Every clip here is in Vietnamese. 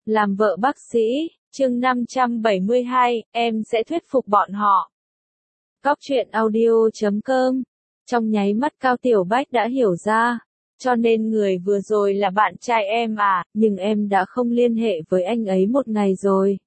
Làm vợ bác sĩ, chương 572, em sẽ thuyết phục bọn họ. Cóc truyện audio.com. Trong nháy mắt Cao Tiểu Bách đã hiểu ra. Cho nên người vừa rồi là bạn trai em à, nhưng em đã không liên hệ với anh ấy một ngày rồi.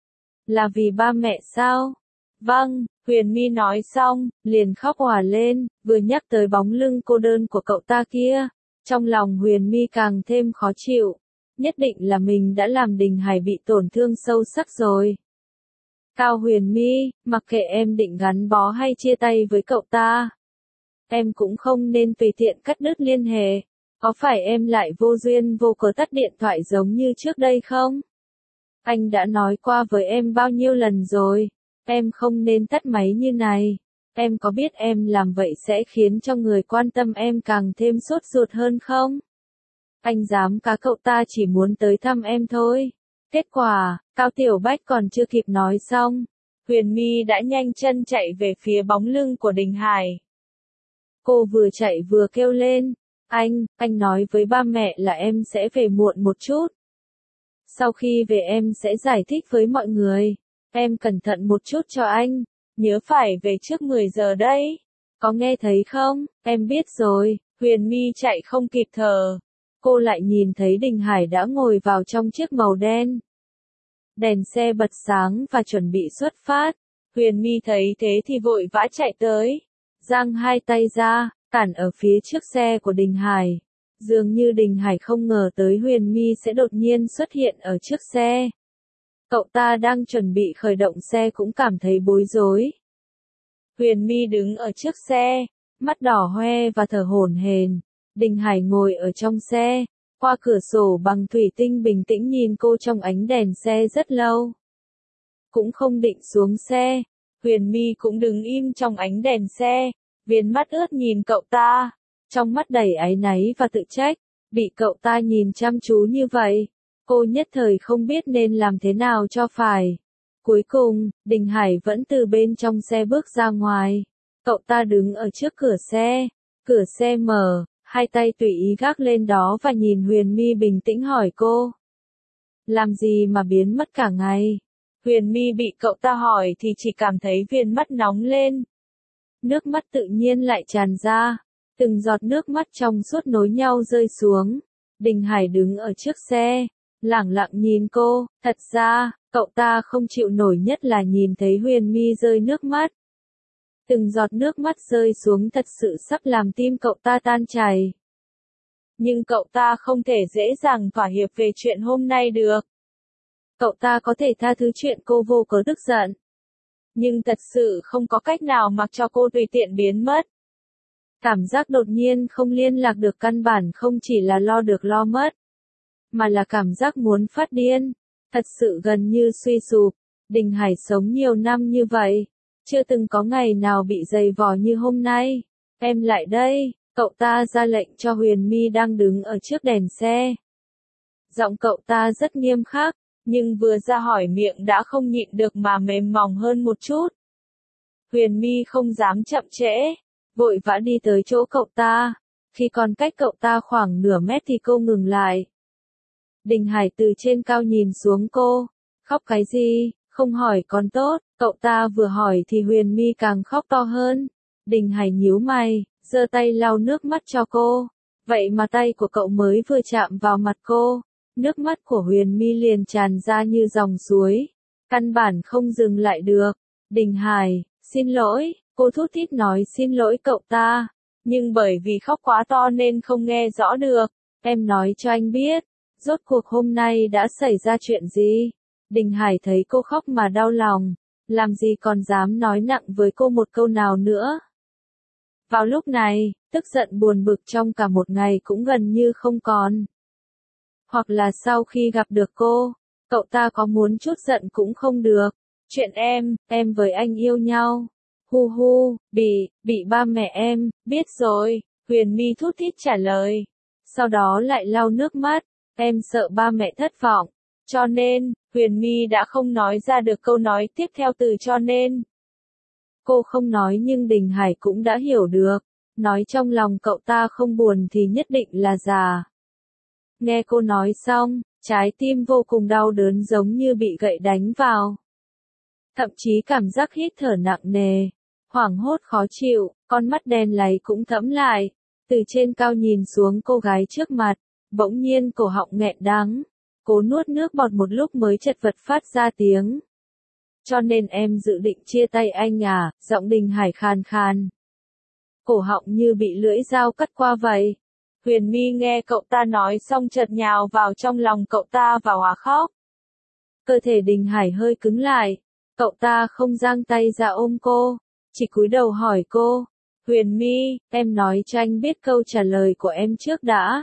Là vì ba mẹ sao? Vâng, Huyền My nói xong, liền khóc òa lên, vừa nhắc tới bóng lưng cô đơn của cậu ta kia. Trong lòng Huyền My càng thêm khó chịu. Nhất định là mình đã làm Đình Hải bị tổn thương sâu sắc rồi. Cao Huyền My, mặc kệ em định gắn bó hay chia tay với cậu ta, em cũng không nên tùy tiện cắt đứt liên hệ. Có phải em lại vô duyên vô cớ tắt điện thoại giống như trước đây không? Anh đã nói qua với em bao nhiêu lần rồi, em không nên tắt máy như này. Em có biết em làm vậy sẽ khiến cho người quan tâm em càng thêm sốt ruột hơn không? Anh dám cá cậu ta chỉ muốn tới thăm em thôi. Kết quả, Cao Tiểu Bách còn chưa kịp nói xong, Huyền My đã nhanh chân chạy về phía bóng lưng của Đình Hải. Cô vừa chạy vừa kêu lên, anh nói với ba mẹ là em sẽ về muộn một chút. Sau khi về em sẽ giải thích với mọi người. Em cẩn thận một chút cho anh, nhớ phải về trước 10 giờ đấy. Có nghe thấy không? Em biết rồi. Huyền My chạy không kịp thở. Cô lại nhìn thấy Đình Hải đã ngồi vào trong chiếc màu đen. Đèn xe bật sáng và chuẩn bị xuất phát. Huyền My thấy thế thì vội vã chạy tới. Giang hai tay ra, cản ở phía trước xe của Đình Hải. Dường như Đình Hải không ngờ tới Huyền My sẽ đột nhiên xuất hiện ở trước xe. Cậu ta đang chuẩn bị khởi động xe cũng cảm thấy bối rối. Huyền My đứng ở trước xe, mắt đỏ hoe và thở hổn hển. Đình Hải ngồi ở trong xe, qua cửa sổ bằng thủy tinh bình tĩnh nhìn cô trong ánh đèn xe rất lâu. Cũng không định xuống xe, Huyền My cũng đứng im trong ánh đèn xe, viền mắt ướt nhìn cậu ta, trong mắt đầy áy náy và tự trách, bị cậu ta nhìn chăm chú như vậy, cô nhất thời không biết nên làm thế nào cho phải. Cuối cùng, Đình Hải vẫn từ bên trong xe bước ra ngoài, cậu ta đứng ở trước cửa xe mở. Hai tay tùy ý gác lên đó và nhìn Huyền My bình tĩnh hỏi cô. Làm gì mà biến mất cả ngày? Huyền My bị cậu ta hỏi thì chỉ cảm thấy viền mắt nóng lên. Nước mắt tự nhiên lại tràn ra. Từng giọt nước mắt trong suốt nối nhau rơi xuống. Đình Hải đứng ở trước xe, lẳng lặng nhìn cô. Thật ra, cậu ta không chịu nổi nhất là nhìn thấy Huyền My rơi nước mắt. Từng giọt nước mắt rơi xuống thật sự sắp làm tim cậu ta tan chảy. Nhưng cậu ta không thể dễ dàng thỏa hiệp về chuyện hôm nay được. Cậu ta có thể tha thứ chuyện cô vô cớ tức giận. Nhưng thật sự không có cách nào mặc cho cô tùy tiện biến mất. Cảm giác đột nhiên không liên lạc được căn bản không chỉ là lo được lo mất. Mà là cảm giác muốn phát điên. Thật sự gần như suy sụp. Đình Hải sống nhiều năm như vậy. Chưa từng có ngày nào bị dày vò như hôm nay. Em lại đây, cậu ta ra lệnh cho Huyền My đang đứng ở trước đèn xe. Giọng cậu ta rất nghiêm khắc, nhưng vừa ra hỏi miệng đã không nhịn được mà mềm mỏng hơn một chút. Huyền My không dám chậm trễ, vội vã đi tới chỗ cậu ta. Khi còn cách cậu ta khoảng nửa mét thì cô ngừng lại. Đình Hải từ trên cao nhìn xuống cô, khóc cái gì? Không hỏi còn tốt, cậu ta vừa hỏi thì Huyền My càng khóc to hơn. Đình Hải nhíu mày, giơ tay lau nước mắt cho cô. Vậy mà tay của cậu mới vừa chạm vào mặt cô, nước mắt của Huyền My liền tràn ra như dòng suối. Căn bản không dừng lại được. Đình Hải, xin lỗi, cô thút thít nói xin lỗi cậu ta. Nhưng bởi vì khóc quá to nên không nghe rõ được. Em nói cho anh biết, rốt cuộc hôm nay đã xảy ra chuyện gì? Đình Hải thấy cô khóc mà đau lòng, làm gì còn dám nói nặng với cô một câu nào nữa. Vào lúc này, tức giận buồn bực trong cả một ngày cũng gần như không còn. Hoặc là sau khi gặp được cô, cậu ta có muốn chút giận cũng không được. Chuyện em với anh yêu nhau. Hu hu, bị ba mẹ em, biết rồi, Huyền My thút thít trả lời. Sau đó lại lau nước mắt, em sợ ba mẹ thất vọng. Cho nên, Huyền My đã không nói ra được câu nói tiếp theo từ cho nên. Cô không nói nhưng Đình Hải cũng đã hiểu được. Nói trong lòng cậu ta không buồn thì nhất định là giả. Nghe cô nói xong, Trái tim vô cùng đau đớn giống như bị gậy đánh vào. Thậm chí cảm giác hít thở nặng nề, hoảng hốt khó chịu, con mắt đen láy cũng thẫm lại. Từ trên cao nhìn xuống cô gái trước mặt, bỗng nhiên cổ họng nghẹn đắng, cố nuốt nước bọt một lúc mới chật vật phát ra tiếng. Cho nên em dự định chia tay anh à, giọng Đình Hải khàn khàn. Cổ họng như bị lưỡi dao cắt qua vậy. Huyền My nghe cậu ta nói xong chợt nhào vào trong lòng cậu ta và òa khóc. Cơ thể Đình Hải hơi cứng lại, cậu ta không giang tay ra ôm cô, chỉ cúi đầu hỏi cô, Huyền My, em nói cho anh biết câu trả lời của em trước đã.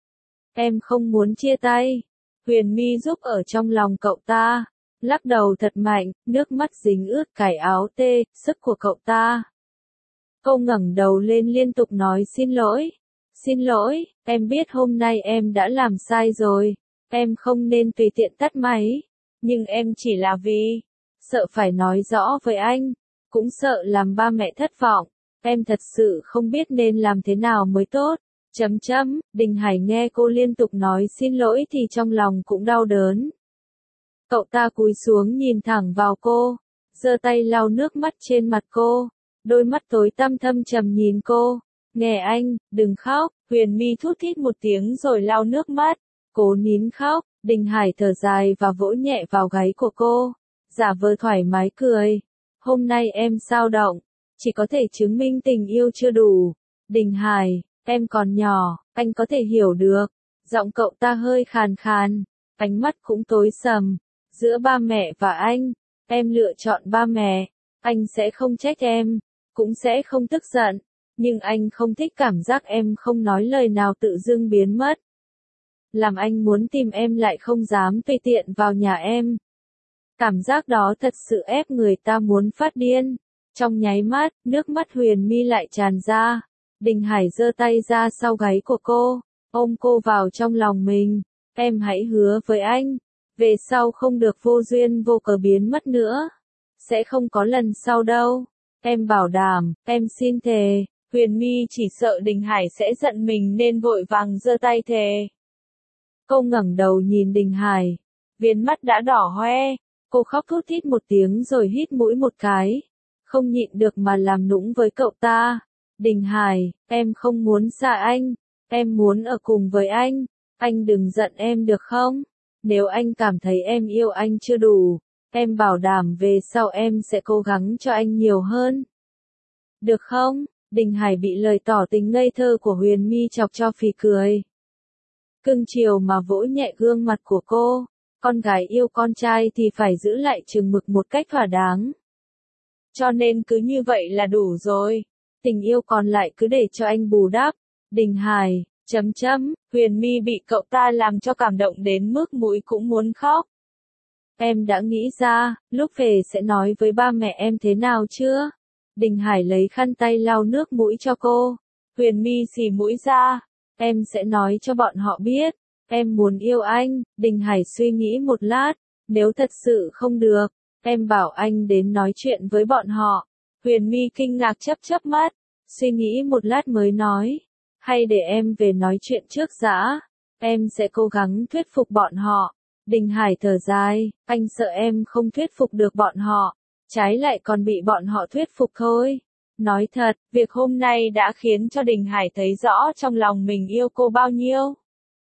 Em không muốn chia tay. Huyền My giúp ở trong lòng cậu ta, lắc đầu thật mạnh, nước mắt dính ướt cài áo tê, sức của cậu ta. Cô ngẩng đầu lên liên tục nói xin lỗi, em biết hôm nay em đã làm sai rồi, em không nên tùy tiện tắt máy, nhưng em chỉ là vì sợ phải nói rõ với anh, cũng sợ làm ba mẹ thất vọng, em thật sự không biết nên làm thế nào mới tốt. Đình Hải nghe cô liên tục nói xin lỗi thì trong lòng cũng đau đớn. Cậu ta cúi xuống nhìn thẳng vào cô, giơ tay lau nước mắt trên mặt cô, đôi mắt tối tăm thâm trầm nhìn cô. Nghe anh, đừng khóc, Huyền My thút thít một tiếng rồi lau nước mắt, cố nín khóc. Đình Hải thở dài và vỗ nhẹ vào gáy của cô, giả vờ thoải mái cười. Hôm nay em sao động, chỉ có thể chứng minh tình yêu chưa đủ. Đình Hải, em còn nhỏ, anh có thể hiểu được. Giọng cậu ta hơi khàn khàn, ánh mắt cũng tối sầm. Giữa ba mẹ và anh, em lựa chọn ba mẹ, anh sẽ không trách em, cũng sẽ không tức giận, nhưng anh không thích cảm giác em không nói lời nào tự dưng biến mất. Làm anh muốn tìm em lại không dám tùy tiện vào nhà em. Cảm giác đó thật sự ép người ta muốn phát điên. Trong nháy mắt, nước mắt Huyền My lại tràn ra. Đình Hải giơ tay ra sau gáy của cô, ôm cô vào trong lòng mình. Em hãy hứa với anh, về sau không được vô duyên vô cớ biến mất nữa. Sẽ không có lần sau đâu. Em bảo đảm, em xin thề. Huyền My chỉ sợ Đình Hải sẽ giận mình nên vội vàng giơ tay thề. Cô ngẩng đầu nhìn Đình Hải, viền mắt đã đỏ hoe, cô khóc thút thít một tiếng rồi hít mũi một cái, không nhịn được mà làm nũng với cậu ta. Đình Hải, em không muốn xa anh, em muốn ở cùng với anh đừng giận em được không? Nếu anh cảm thấy em yêu anh chưa đủ, em bảo đảm về sau em sẽ cố gắng cho anh nhiều hơn. Được không? Đình Hải bị lời tỏ tình ngây thơ của Huyền My chọc cho phì cười. Cưng chiều mà vỗ nhẹ gương mặt của cô, con gái yêu con trai thì phải giữ lại chừng mực một cách thỏa đáng. Cho nên cứ như vậy là đủ rồi, tình yêu còn lại cứ để cho anh bù đắp. Đình Hải, Huyền My bị cậu ta làm cho cảm động đến mức mũi cũng muốn khóc. Em đã nghĩ ra, lúc về sẽ nói với ba mẹ em thế nào chưa? Đình Hải lấy khăn tay lau nước mũi cho cô. Huyền My xì mũi ra. Em sẽ nói cho bọn họ biết, em muốn yêu anh. Đình Hải suy nghĩ một lát, nếu thật sự không được, em bảo anh đến nói chuyện với bọn họ. Huyền My kinh ngạc chớp mắt, suy nghĩ một lát mới nói, hay để em về nói chuyện trước đã, em sẽ cố gắng thuyết phục bọn họ. Đình Hải thở dài, anh sợ em không thuyết phục được bọn họ, trái lại còn bị bọn họ thuyết phục thôi. Nói thật, việc hôm nay đã khiến cho Đình Hải thấy rõ trong lòng mình yêu cô bao nhiêu.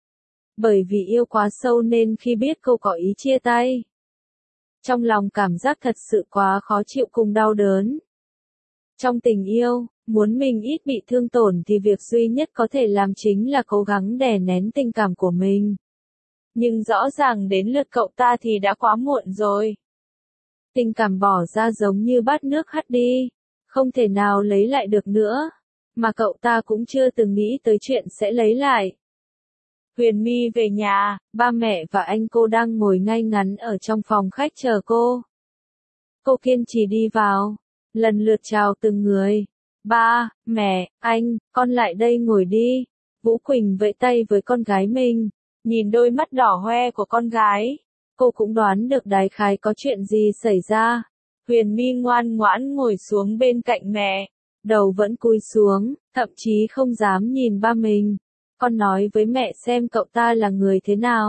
Bởi vì yêu quá sâu nên khi biết cô có ý chia tay, trong lòng cảm giác thật sự quá khó chịu cùng đau đớn. Trong tình yêu, muốn mình ít bị thương tổn thì việc duy nhất có thể làm chính là cố gắng đè nén tình cảm của mình. Nhưng rõ ràng đến lượt cậu ta thì đã quá muộn rồi. Tình cảm bỏ ra giống như bát nước hắt đi, không thể nào lấy lại được nữa, mà cậu ta cũng chưa từng nghĩ tới chuyện sẽ lấy lại. Huyền My về nhà, ba mẹ và anh cô đang ngồi ngay ngắn ở trong phòng khách chờ cô. Cô kiên trì đi vào, lần lượt chào từng người. Ba, mẹ, anh, con lại đây ngồi đi. Vũ Quỳnh vẫy tay với con gái mình, nhìn đôi mắt đỏ hoe của con gái, cô cũng đoán được đại khái có chuyện gì xảy ra. Huyền My ngoan ngoãn ngồi xuống bên cạnh mẹ, đầu vẫn cúi xuống, thậm chí không dám nhìn ba mình. Con nói với mẹ xem cậu ta là người thế nào.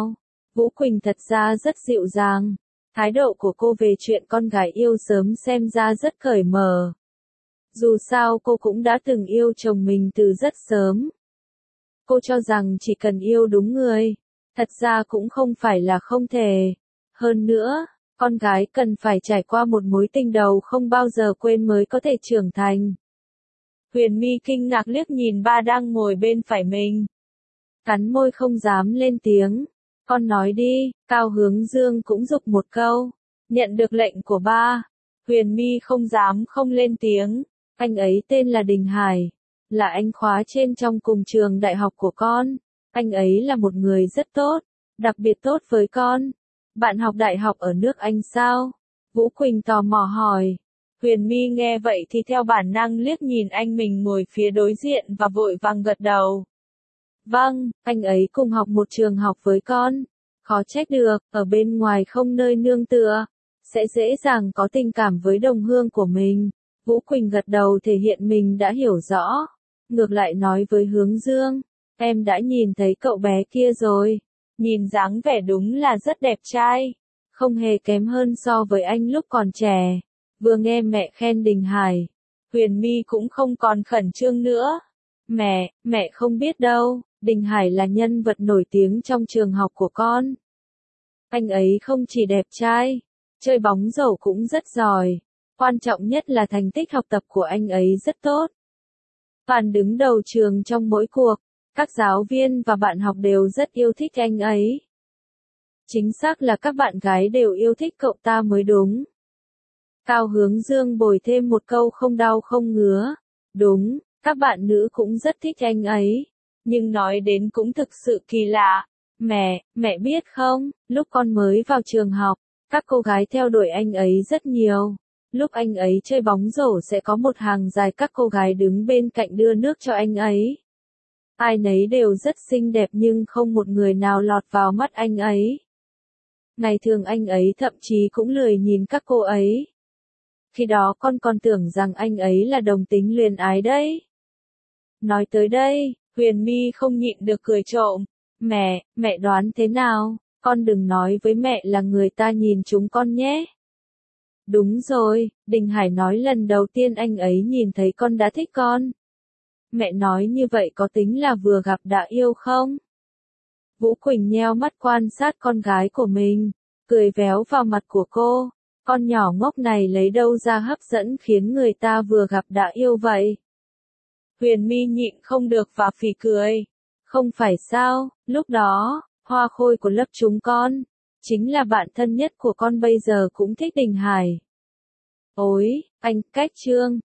Vũ Quỳnh thật ra rất dịu dàng. Thái độ của cô về chuyện con gái yêu sớm xem ra rất cởi mở. Dù sao cô cũng đã từng yêu chồng mình từ rất sớm. Cô cho rằng chỉ cần yêu đúng người, thật ra cũng không phải là không thể. Hơn nữa, con gái cần phải trải qua một mối tình đầu không bao giờ quên mới có thể trưởng thành. Huyền My kinh ngạc liếc nhìn ba đang ngồi bên phải mình. Cắn môi không dám lên tiếng. Con nói đi, Cao Hướng Dương cũng giục một câu. Nhận được lệnh của ba, Huyền My không dám không lên tiếng. Anh ấy tên là Đình Hải, là anh khóa trên trong cùng trường đại học của con. Anh ấy là một người rất tốt, đặc biệt tốt với con. Bạn học đại học ở nước Anh sao? Vũ Quỳnh tò mò hỏi. Huyền My nghe vậy thì theo bản năng liếc nhìn anh mình ngồi phía đối diện và vội vàng gật đầu. Vâng, anh ấy cùng học một trường học với con. Khó trách được, ở bên ngoài không nơi nương tựa, sẽ dễ dàng có tình cảm với đồng hương của mình. Vũ Quỳnh gật đầu thể hiện mình đã hiểu rõ. Ngược lại nói với Hướng Dương, em đã nhìn thấy cậu bé kia rồi. Nhìn dáng vẻ đúng là rất đẹp trai. Không hề kém hơn so với anh lúc còn trẻ. Vừa nghe mẹ khen Đình Hải, Huyền My cũng không còn khẩn trương nữa. Mẹ không biết đâu, Đình Hải là nhân vật nổi tiếng trong trường học của con. Anh ấy không chỉ đẹp trai, chơi bóng rổ cũng rất giỏi. Quan trọng nhất là thành tích học tập của anh ấy rất tốt. Toàn đứng đầu trường trong mỗi cuộc, các giáo viên và bạn học đều rất yêu thích anh ấy. Chính xác là các bạn gái đều yêu thích cậu ta mới đúng. Cao Hướng Dương bồi thêm một câu không đau không ngứa. Đúng, các bạn nữ cũng rất thích anh ấy. Nhưng nói đến cũng thực sự kỳ lạ. Mẹ biết không, lúc con mới vào trường học, các cô gái theo đuổi anh ấy rất nhiều. Lúc anh ấy chơi bóng rổ sẽ có một hàng dài các cô gái đứng bên cạnh đưa nước cho anh ấy. Ai nấy đều rất xinh đẹp nhưng không một người nào lọt vào mắt anh ấy. Ngày thường anh ấy thậm chí cũng lười nhìn các cô ấy. Khi đó con còn tưởng rằng anh ấy là đồng tính luyến ái đấy. Nói tới đây, Huyền My không nhịn được cười trộm. Mẹ đoán thế nào? Con đừng nói với mẹ là người ta nhìn chúng con nhé. Đúng rồi, Đình Hải nói lần đầu tiên anh ấy nhìn thấy con đã thích con. Mẹ nói như vậy có tính là vừa gặp đã yêu không? Vũ Quỳnh nheo mắt quan sát con gái của mình, cười véo vào mặt của cô. Con nhỏ ngốc này lấy đâu ra hấp dẫn khiến người ta vừa gặp đã yêu vậy? Huyền My nhịn không được và phì cười. Không phải sao, lúc đó, Hoa Khôi của lớp chúng con, chính là bạn thân nhất của con bây giờ cũng thích Đình Hải. Ôi, anh Cách Trương,